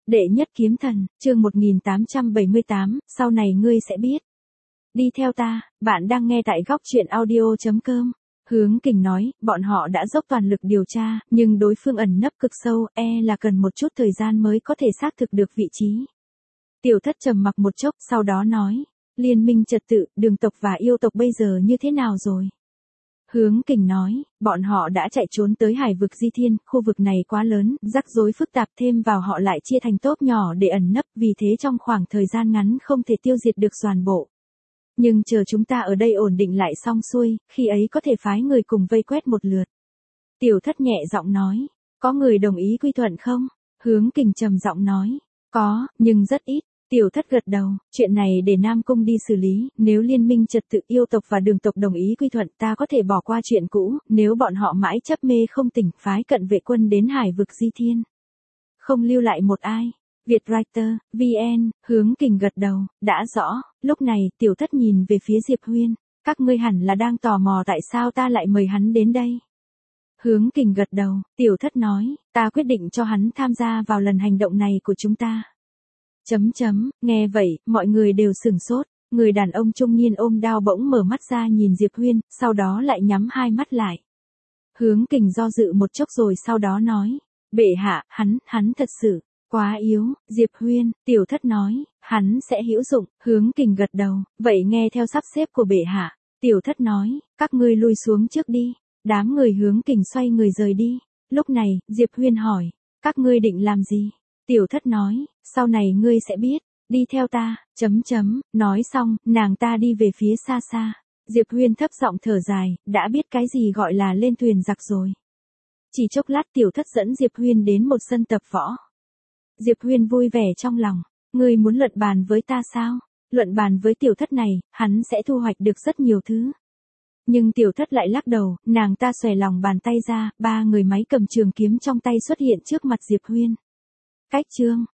Đệ nhất kiếm thần, chương 1878, sau này ngươi sẽ biết. Đi theo ta, bạn đang nghe tại góc truyện audio.com. Hướng Kình nói, bọn họ đã dốc toàn lực điều tra, nhưng đối phương ẩn nấp cực sâu, là cần một chút thời gian mới có thể xác thực được vị trí. Tiểu Thất trầm mặc một chốc, sau đó nói, liên minh trật tự, đường tộc và yêu tộc bây giờ như thế nào rồi? Hướng Kình nói, bọn họ đã chạy trốn tới hải vực Di Thiên, khu vực này quá lớn, rắc rối phức tạp, thêm vào họ lại chia thành tốp nhỏ để ẩn nấp, vì thế trong khoảng thời gian ngắn không thể tiêu diệt được toàn bộ. Nhưng chờ chúng ta ở đây ổn định lại xong xuôi, khi ấy có thể phái người cùng vây quét một lượt. Tiểu Thất nhẹ giọng nói, có người đồng ý quy thuận không? Hướng Kình trầm giọng nói, có, nhưng rất ít. Tiểu Thất gật đầu, chuyện này để Nam Cung đi xử lý, nếu liên minh trật tự yêu tộc và đường tộc đồng ý quy thuận ta có thể bỏ qua chuyện cũ, nếu bọn họ mãi chấp mê không tỉnh, phái cận vệ quân đến hải vực Di Thiên. Không lưu lại một ai. Vietwriter, VN, Hướng Kình gật đầu, đã rõ. Lúc này, Tiểu Thất nhìn về phía Diệp Huyên, các ngươi hẳn là đang tò mò tại sao ta lại mời hắn đến đây. Hướng Kình gật đầu, Tiểu Thất nói, ta quyết định cho hắn tham gia vào lần hành động này của chúng ta. Nghe vậy, mọi người đều sửng sốt, người đàn ông trung niên ôm đao bỗng mở mắt ra nhìn Diệp Huyên, sau đó lại nhắm hai mắt lại. Hướng Kình do dự một chốc rồi sau đó nói, bệ hạ, hắn thật sự quá yếu. Diệp Huyên, Tiểu Thất nói, hắn sẽ hữu dụng. Hướng Kình gật đầu, vậy nghe theo sắp xếp của bệ hạ. Tiểu Thất nói, các ngươi lui xuống trước đi. Đám người Hướng Kình xoay người rời đi. Lúc này, Diệp Huyên hỏi, các ngươi định làm gì? Tiểu Thất nói, sau này ngươi sẽ biết, đi theo ta, nói xong, nàng ta đi về phía xa xa. Diệp Huyên thấp giọng thở dài, đã biết cái gì gọi là lên thuyền giặc rồi. Chỉ chốc lát Tiểu Thất dẫn Diệp Huyên đến một sân tập võ. Diệp Huyên vui vẻ trong lòng, ngươi muốn luận bàn với ta sao? Luận bàn với Tiểu Thất này, hắn sẽ thu hoạch được rất nhiều thứ. Nhưng Tiểu Thất lại lắc đầu, nàng ta xòe lòng bàn tay ra, ba người máy cầm trường kiếm trong tay xuất hiện trước mặt Diệp Huyên. Cách chương